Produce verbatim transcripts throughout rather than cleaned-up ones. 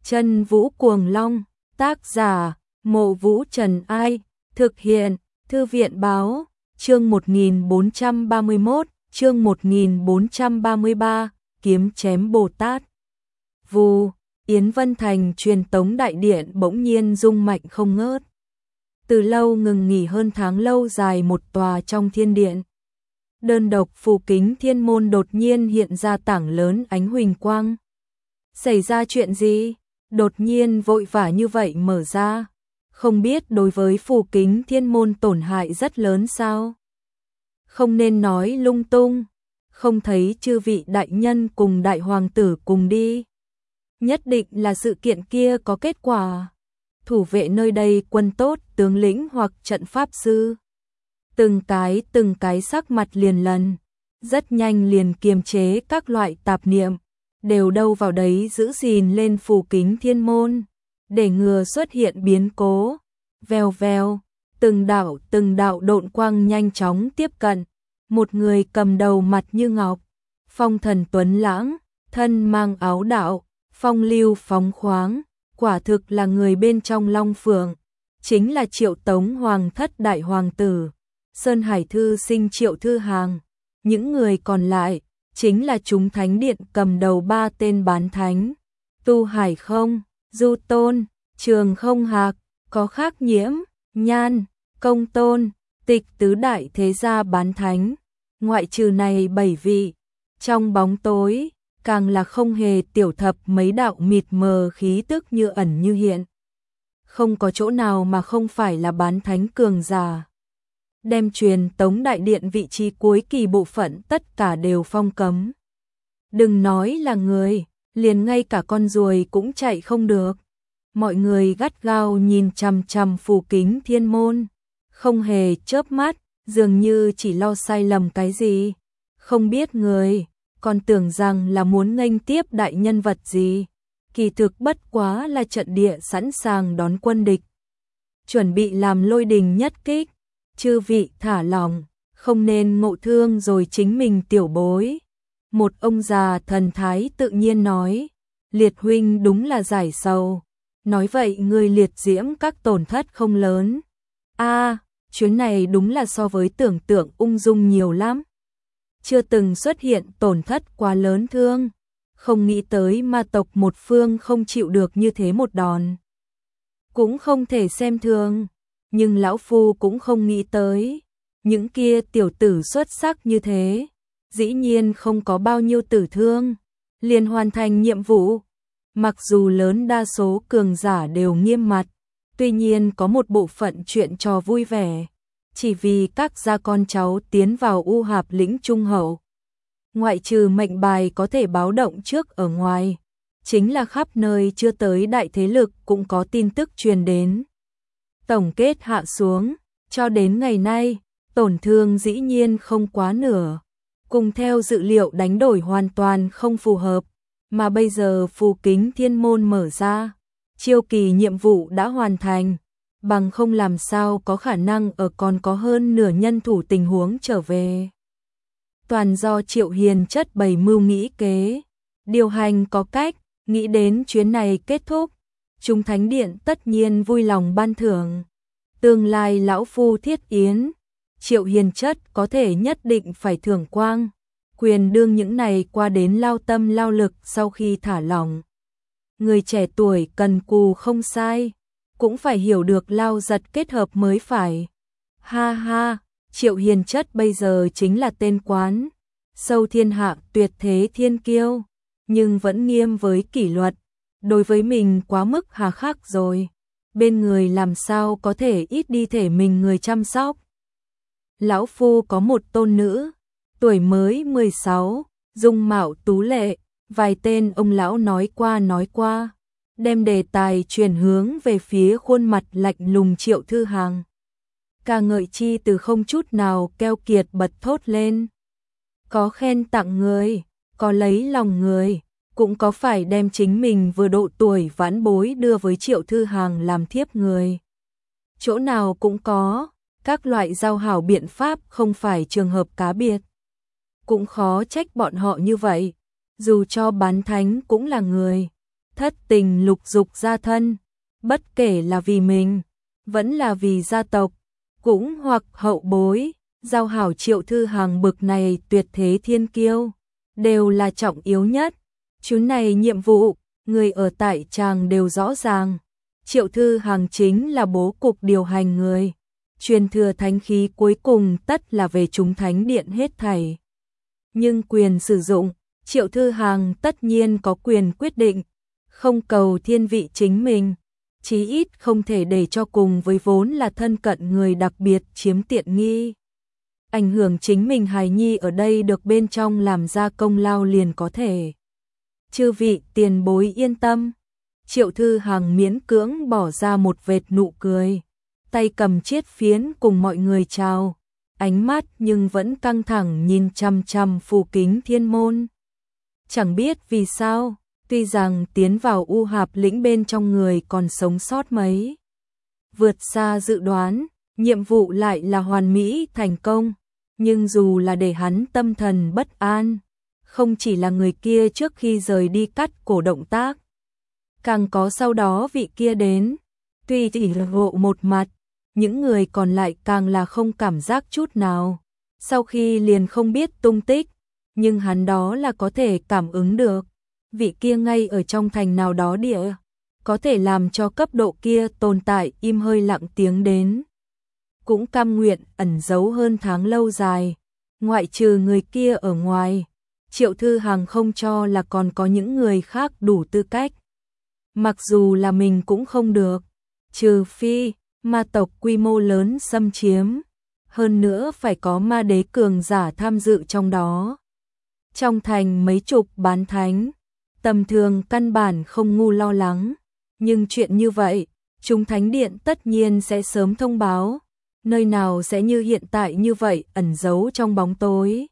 Chân Vũ Cuồng Long, tác giả, Mộ Vũ Trần Ai, thực hiện, Thư viện Báo, chương một nghìn bốn trăm ba mươi mốt, chương một nghìn bốn trăm ba mươi ba, kiếm chém Bồ Tát. Vù, Yến Vân Thành truyền tống đại điện bỗng nhiên rung mạnh không ngớt. Từ lâu ngừng nghỉ hơn tháng lâu dài một tòa trong thiên điện. Đơn độc phù kính thiên môn đột nhiên hiện ra tảng lớn ánh huỳnh quang. Xảy ra chuyện gì? Đột nhiên vội vã như vậy mở ra. Không biết đối với phù kính thiên môn tổn hại rất lớn sao? Không nên nói lung tung. Không thấy chư vị đại nhân cùng đại hoàng tử cùng đi. Nhất định là sự kiện kia có kết quả. Thủ vệ nơi đây quân tốt, tướng lĩnh hoặc trận pháp sư. Từng cái từng cái sắc mặt liền lần. Rất nhanh liền kiềm chế các loại tạp niệm. Đều đâu vào đấy giữ gìn lên phù kính thiên môn. Để ngừa xuất hiện biến cố. Vèo vèo. Từng đạo từng đạo độn quang nhanh chóng tiếp cận. Một người cầm đầu mặt như ngọc. Phong thần tuấn lãng. Thân mang áo đạo. Phong lưu phóng khoáng. Quả thực là người bên trong Long Phượng. Chính là Triệu Tống Hoàng thất đại hoàng tử. Sơn Hải Thư sinh Triệu Thư Hàng. Những người còn lại chính là chúng thánh điện cầm đầu ba tên bán thánh. Tu Hải Không, Du Tôn, Trường Không Hạc, có Khác Nhiễm, Nhan, Công Tôn, Tịch tứ đại thế gia bán thánh. Ngoại trừ này bảy vị, trong bóng tối, càng là không hề tiểu thập mấy đạo mịt mờ khí tức như ẩn như hiện. Không có chỗ nào mà không phải là bán thánh cường giả. Đem truyền tống đại điện vị trí cuối kỳ bộ phận tất cả đều phong cấm. Đừng nói là người, liền ngay cả con ruồi cũng chạy không được. Mọi người gắt gao nhìn chằm chằm phù kính thiên môn, không hề chớp mắt, dường như chỉ lo sai lầm cái gì. Không biết người, còn tưởng rằng là muốn nghênh tiếp đại nhân vật gì. Kỳ thực bất quá là trận địa sẵn sàng đón quân địch. Chuẩn bị làm lôi đình nhất kích. Chư vị thả lòng, không nên ngộ thương rồi chính mình tiểu bối. Một ông già thần thái tự nhiên nói, Liệt huynh đúng là giải sầu. Nói vậy người Liệt diễm các tổn thất không lớn. A, à, chuyến này đúng là so với tưởng tượng ung dung nhiều lắm. Chưa từng xuất hiện tổn thất quá lớn thương. Không nghĩ tới ma tộc một phương không chịu được như thế một đòn. Cũng không thể xem thường. Nhưng lão phu cũng không nghĩ tới, những kia tiểu tử xuất sắc như thế, dĩ nhiên không có bao nhiêu tử thương, liền hoàn thành nhiệm vụ. Mặc dù lớn đa số cường giả đều nghiêm mặt, tuy nhiên có một bộ phận chuyện trò vui vẻ, chỉ vì các gia con cháu tiến vào U Hạp lĩnh trung hậu. Ngoại trừ mệnh bài có thể báo động trước ở ngoài, chính là khắp nơi chưa tới đại thế lực cũng có tin tức truyền đến. Tổng kết hạ xuống, cho đến ngày nay, tổn thương dĩ nhiên không quá nửa. Cùng theo dự liệu đánh đổi hoàn toàn không phù hợp, mà bây giờ phù kính thiên môn mở ra. Chiêu kỳ nhiệm vụ đã hoàn thành, bằng không làm sao có khả năng ở còn có hơn nửa nhân thủ tình huống trở về. Toàn do Triệu Hiền chất bày mưu nghĩ kế, điều hành có cách, nghĩ đến chuyến này kết thúc. Chúng thánh điện tất nhiên vui lòng ban thưởng. Tương lai lão phu thiết yến, Triệu Hiền chất có thể nhất định phải thưởng quang. Quyền đương những này qua đến lao tâm lao lực sau khi thả lỏng. Người trẻ tuổi cần cù không sai, cũng phải hiểu được lao giật kết hợp mới phải. Ha ha, Triệu Hiền chất bây giờ chính là tên quán. Sâu thiên hạ tuyệt thế thiên kiêu, nhưng vẫn nghiêm với kỷ luật. Đối với mình quá mức hà khắc rồi, bên người làm sao có thể ít đi thể mình người chăm sóc. Lão phu có một tôn nữ, tuổi mới mười sáu, dung mạo tú lệ, vài tên ông lão nói qua nói qua, đem đề tài chuyển hướng về phía khuôn mặt lạnh lùng Triệu Thư Hàng. Ca ngợi chi từ không chút nào keo kiệt bật thốt lên. Có khen tặng người, có lấy lòng người. Cũng có phải đem chính mình vừa độ tuổi vãn bối đưa với Triệu Thư Hàng làm thiếp người. Chỗ nào cũng có, các loại giao hảo biện pháp không phải trường hợp cá biệt. Cũng khó trách bọn họ như vậy, dù cho bán thánh cũng là người, thất tình lục dục ra thân, bất kể là vì mình, vẫn là vì gia tộc, cũng hoặc hậu bối, giao hảo Triệu Thư Hằng bực này tuyệt thế thiên kiêu, đều là trọng yếu nhất. Chú này nhiệm vụ, người ở tại tràng đều rõ ràng. Triệu Thư Hằng chính là bố cục điều hành người. Truyền thừa thánh khí cuối cùng tất là về chúng thánh điện hết thảy. Nhưng quyền sử dụng, Triệu Thư Hằng tất nhiên có quyền quyết định, không cầu thiên vị chính mình, chí ít không thể để cho cùng với vốn là thân cận người đặc biệt chiếm tiện nghi. Ảnh hưởng chính mình hài nhi ở đây được bên trong làm ra công lao liền có thể. Chư vị tiền bối yên tâm. Triệu Thư Hằng miễn cưỡng bỏ ra một vệt nụ cười, tay cầm chiết phiến cùng mọi người chào, ánh mắt nhưng vẫn căng thẳng nhìn chằm chằm phù kính thiên môn. Chẳng biết vì sao, tuy rằng tiến vào u hạp lĩnh bên trong người còn sống sót mấy, vượt xa dự đoán, nhiệm vụ lại là hoàn mỹ thành công, nhưng dù là để hắn tâm thần bất an, không chỉ là người kia trước khi rời đi cắt cổ động tác, càng có sau đó vị kia đến, tuy chỉ lộ một mặt, những người còn lại càng là không cảm giác chút nào, sau khi liền không biết tung tích, nhưng hắn đó là có thể cảm ứng được, vị kia ngay ở trong thành nào đó địa, có thể làm cho cấp độ kia tồn tại im hơi lặng tiếng đến. Cũng cam nguyện ẩn giấu hơn tháng lâu dài, ngoại trừ người kia ở ngoài, Triệu Thư Hằng không cho là còn có những người khác đủ tư cách. Mặc dù là mình cũng không được, trừ phi ma tộc quy mô lớn xâm chiếm, hơn nữa phải có ma đế cường giả tham dự trong đó. Trong thành mấy chục bán thánh, tầm thường căn bản không ngu lo lắng, nhưng chuyện như vậy, chúng thánh điện tất nhiên sẽ sớm thông báo, nơi nào sẽ như hiện tại như vậy ẩn giấu trong bóng tối.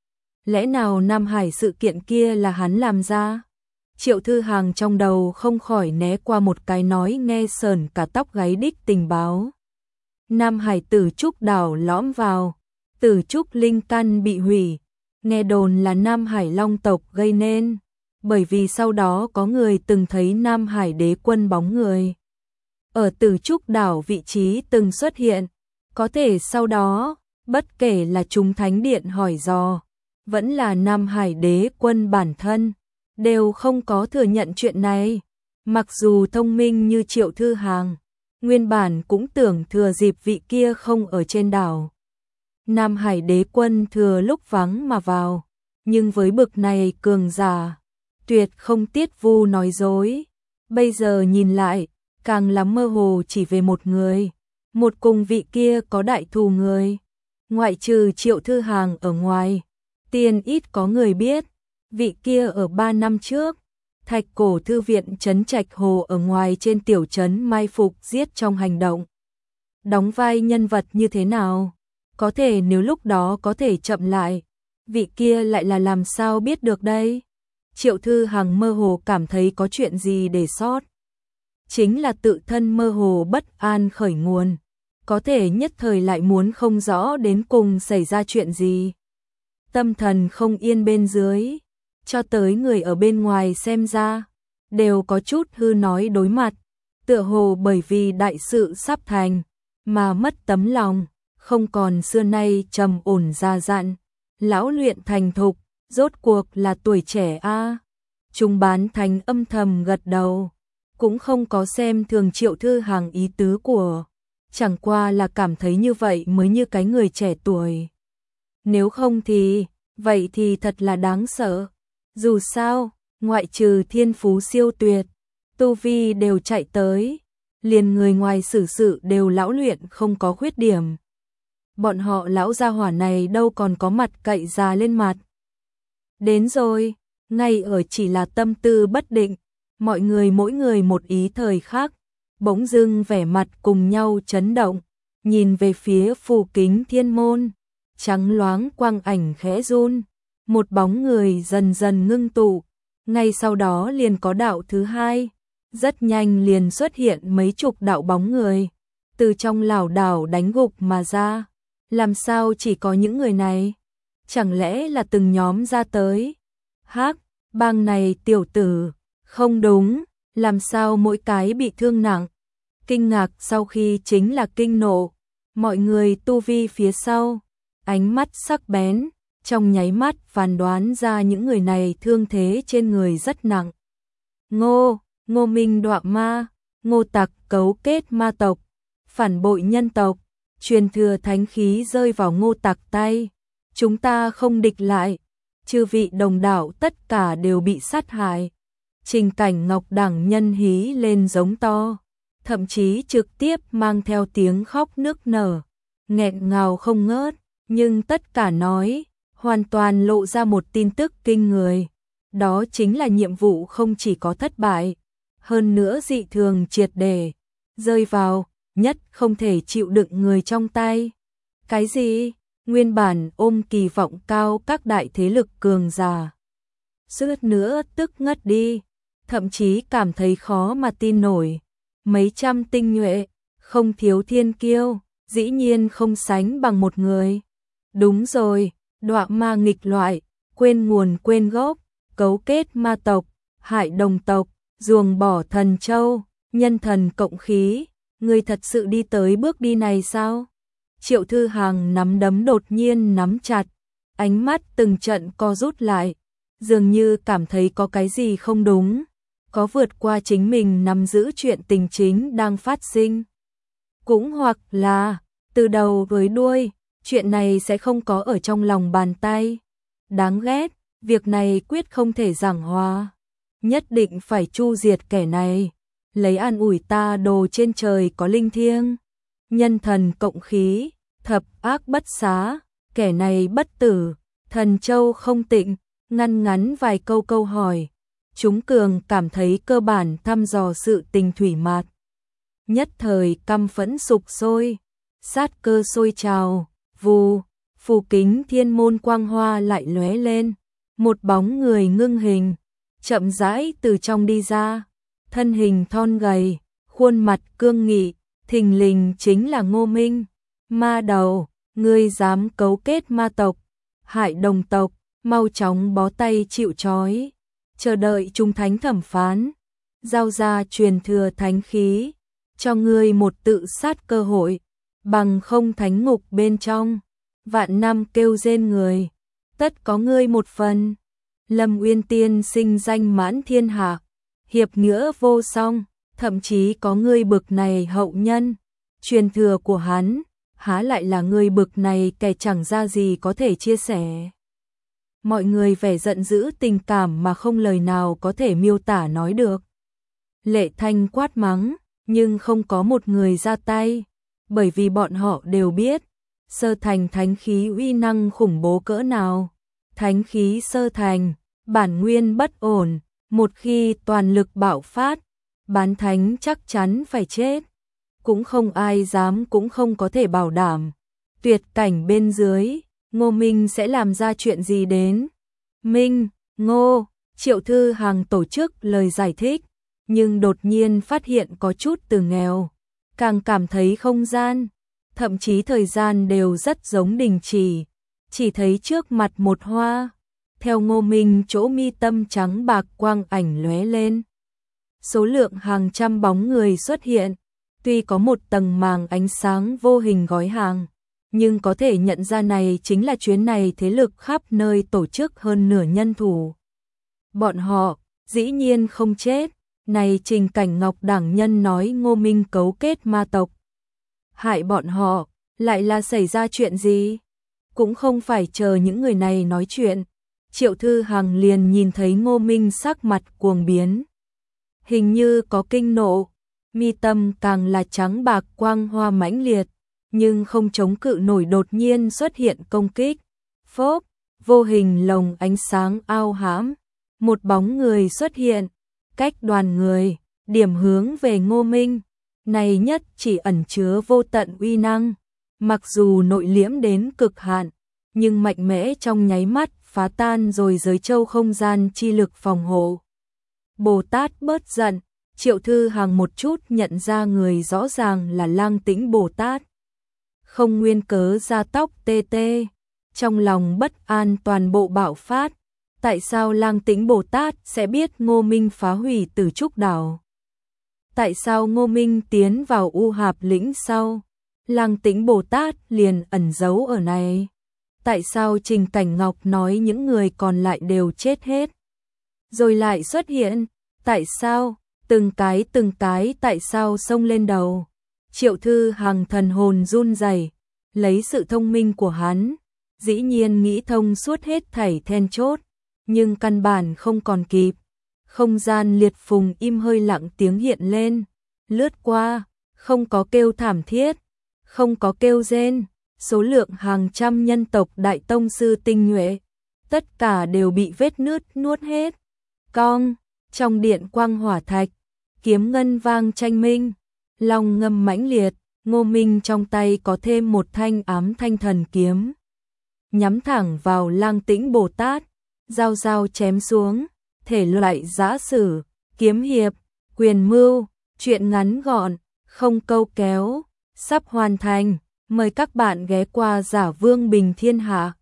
Lẽ nào Nam Hải sự kiện kia là hắn làm ra? Triệu Thư Hằng trong đầu không khỏi né qua một cái nói nghe sờn cả tóc gáy đích tình báo. Nam Hải Tử Trúc đảo lõm vào, Tử Trúc linh căn bị hủy, nghe đồn là Nam Hải Long tộc gây nên, bởi vì sau đó có người từng thấy Nam Hải đế quân bóng người. Ở Tử Trúc đảo vị trí từng xuất hiện, có thể sau đó, bất kể là chúng thánh điện hỏi dò, vẫn là Nam Hải đế quân bản thân, đều không có thừa nhận chuyện này. Mặc dù thông minh như Triệu Thư Hằng, nguyên bản cũng tưởng thừa dịp vị kia không ở trên đảo, Nam Hải đế quân thừa lúc vắng mà vào, nhưng với bực này cường giả, tuyệt không tiết vu nói dối. Bây giờ nhìn lại, càng lắm mơ hồ chỉ về một người, một cùng vị kia có đại thù người, ngoại trừ Triệu Thư Hằng ở ngoài, tiền ít có người biết, vị kia ở ba năm trước, Thạch Cổ thư viện trấn Trạch Hồ ở ngoài trên tiểu trấn mai phục giết trong hành động. Đóng vai nhân vật như thế nào? Có thể nếu lúc đó có thể chậm lại, vị kia lại là làm sao biết được đây? Triệu Thư Hằng mơ hồ cảm thấy có chuyện gì để sót. Chính là tự thân mơ hồ bất an khởi nguồn, có thể nhất thời lại muốn không rõ đến cùng xảy ra chuyện gì. Tâm thần không yên bên dưới, cho tới người ở bên ngoài xem ra, đều có chút hư nói đối mặt, tựa hồ bởi vì đại sự sắp thành, mà mất tấm lòng, không còn xưa nay trầm ổn già dặn, lão luyện thành thục, rốt cuộc là tuổi trẻ a. Chúng bán thánh âm thầm gật đầu, cũng không có xem thường Triệu Thư Hằng ý tứ của, chẳng qua là cảm thấy như vậy mới như cái người trẻ tuổi. Nếu không thì, vậy thì thật là đáng sợ. Dù sao, ngoại trừ thiên phú siêu tuyệt, tu vi đều chạy tới, liền người ngoài xử sự đều lão luyện không có khuyết điểm. Bọn họ lão gia hỏa này đâu còn có mặt cậy già lên mặt. Đến rồi, ngay ở chỉ là tâm tư bất định, mọi người mỗi người một ý thời khác, bỗng dưng vẻ mặt cùng nhau chấn động, nhìn về phía phù kính thiên môn, trắng loáng quang ảnh khẽ run, một bóng người dần dần ngưng tụ, ngay sau đó liền có đạo thứ hai, rất nhanh liền xuất hiện mấy chục đạo bóng người, từ trong lảo đảo đánh gục mà ra. Làm sao chỉ có những người này? Chẳng lẽ là từng nhóm ra tới? Hắc, bang này tiểu tử, không đúng, làm sao mỗi cái bị thương nặng. Kinh ngạc sau khi chính là kinh nộ, mọi người tu vi phía sau, ánh mắt sắc bén, trong nháy mắt phán đoán ra những người này thương thế trên người rất nặng. Ngô, Ngô Minh đọa ma, Ngô Tặc cấu kết ma tộc, phản bội nhân tộc, truyền thừa thánh khí rơi vào Ngô Tặc tay, chúng ta không địch lại, chư vị đồng đạo tất cả đều bị sát hại. Trình Cảnh Ngọc đẳng nhân hí lên giống to, thậm chí trực tiếp mang theo tiếng khóc nức nở, nghẹn ngào không ngớt, nhưng tất cả nói, hoàn toàn lộ ra một tin tức kinh người. Đó chính là nhiệm vụ không chỉ có thất bại, hơn nữa dị thường triệt để, rơi vào, nhất không thể chịu đựng người trong tay. Cái gì? Nguyên bản ôm kỳ vọng cao các đại thế lực cường giả. Suýt nữa tức ngất đi, thậm chí cảm thấy khó mà tin nổi. Mấy trăm tinh nhuệ, không thiếu thiên kiêu, dĩ nhiên không sánh bằng một người. Đúng rồi, đọa ma nghịch loại, quên nguồn quên gốc, cấu kết ma tộc, hại đồng tộc, ruồng bỏ thần châu, nhân thần cộng khí, người thật sự đi tới bước đi này sao? Triệu Thư Hằng nắm đấm đột nhiên nắm chặt, ánh mắt từng trận co rút lại, dường như cảm thấy có cái gì không đúng, có vượt qua chính mình nắm giữ chuyện tình chính đang phát sinh. Cũng hoặc là, từ đầu với đuôi, chuyện này sẽ không có ở trong lòng bàn tay. Đáng ghét, việc này quyết không thể giảng hòa. Nhất định phải chu diệt kẻ này, lấy an ủi ta đồ trên trời có linh thiêng. Nhân thần cộng khí, thập ác bất xá, kẻ này bất tử, thần châu không tịnh, ngăn ngắn vài câu câu hỏi. Chúng cường cảm thấy cơ bản thăm dò sự tình thủy mạt. Nhất thời căm phẫn sục sôi, sát cơ sôi trào, vù, phù kính thiên môn quang hoa lại lóe lên, một bóng người ngưng hình, chậm rãi từ trong đi ra, thân hình thon gầy, khuôn mặt cương nghị, thình lình chính là Ngô Minh. Ma đầu, ngươi dám cấu kết ma tộc, hại đồng tộc, mau chóng bó tay chịu trói, chờ đợi trung thánh thẩm phán, giao ra truyền thừa thánh khí, cho ngươi một tự sát cơ hội, bằng không thánh ngục bên trong, vạn năm kêu rên người, tất có ngươi một phần. Lâm Uyên Tiên sinh danh mãn thiên hạ, hiệp nghĩa vô song, thậm chí có ngươi bực này hậu nhân, truyền thừa của hắn, há lại là ngươi bực này kẻ chẳng ra gì có thể chia sẻ. Mọi người vẻ giận dữ tình cảm mà không lời nào có thể miêu tả nói được. Lệ Thanh quát mắng, nhưng không có một người ra tay, bởi vì bọn họ đều biết, sơ thành thánh khí uy năng khủng bố cỡ nào. Thánh khí sơ thành, bản nguyên bất ổn, một khi toàn lực bạo phát, bán thánh chắc chắn phải chết. Cũng không ai dám cũng không có thể bảo đảm. Tuyệt cảnh bên dưới, Ngô Minh sẽ làm ra chuyện gì đến. Minh, Ngô, Triệu Thư Hằng tổ chức lời giải thích, nhưng đột nhiên phát hiện có chút từ nghèo, càng cảm thấy không gian, thậm chí thời gian đều rất giống đình chỉ, chỉ thấy trước mặt một hoa, theo Ngô Minh chỗ mi tâm trắng bạc quang ảnh lóe lên. Số lượng hàng trăm bóng người xuất hiện, tuy có một tầng màng ánh sáng vô hình gói hàng, nhưng có thể nhận ra này chính là chuyến này thế lực khắp nơi tổ chức hơn nửa nhân thủ. Bọn họ, dĩ nhiên không chết, này Trình Cảnh Ngọc đảng nhân nói Ngô Minh cấu kết ma tộc. Hại bọn họ, lại là xảy ra chuyện gì? Cũng không phải chờ những người này nói chuyện. Triệu Thư Hằng liền nhìn thấy Ngô Minh sắc mặt cuồng biến. Hình như có kinh nộ, mi tâm càng là trắng bạc quang hoa mãnh liệt, nhưng không chống cự nổi đột nhiên xuất hiện công kích. Phốp, vô hình lồng ánh sáng ao hãm, một bóng người xuất hiện, cách đoàn người, điểm hướng về Ngô Minh. Này nhất chỉ ẩn chứa vô tận uy năng, mặc dù nội liễm đến cực hạn, nhưng mạnh mẽ trong nháy mắt phá tan rồi giới châu không gian chi lực phòng hộ. Bồ Tát bớt giận, Triệu Thư Hằng một chút nhận ra người rõ ràng là Lang Tĩnh Bồ Tát. Không nguyên cớ da tóc tê tê, trong lòng bất an toàn bộ bạo phát. Tại sao Lang Tĩnh Bồ Tát sẽ biết Ngô Minh phá hủy Tử Trúc Đảo? Tại sao Ngô Minh tiến vào U Hạp lĩnh sau, Lăng Tĩnh Bồ Tát liền ẩn giấu ở này? Tại sao Trình Cảnh Ngọc nói những người còn lại đều chết hết, rồi lại xuất hiện? Tại sao? Từng cái từng cái tại sao xông lên đầu? Triệu Thư Hằng thần hồn run rẩy, lấy sự thông minh của hắn, dĩ nhiên nghĩ thông suốt hết thảy then chốt, nhưng căn bản không còn kịp. Không gian liệt phùng im hơi lặng tiếng hiện lên, lướt qua, không có kêu thảm thiết, không có kêu rên, số lượng hàng trăm nhân tộc đại tông sư tinh nhuệ, tất cả đều bị vết nứt nuốt hết. Cong, trong điện quang hỏa thạch, kiếm ngân vang tranh minh, long ngâm mãnh liệt, Ngô Minh trong tay có thêm một thanh ám thanh thần kiếm, nhắm thẳng vào Lăng Tĩnh Bồ Tát, dao dao chém xuống, thể loại giã sử, kiếm hiệp, quyền mưu, chuyện ngắn gọn, không câu kéo, sắp hoàn thành. Mời các bạn ghé qua Giả Vương Bình Thiên Hạ.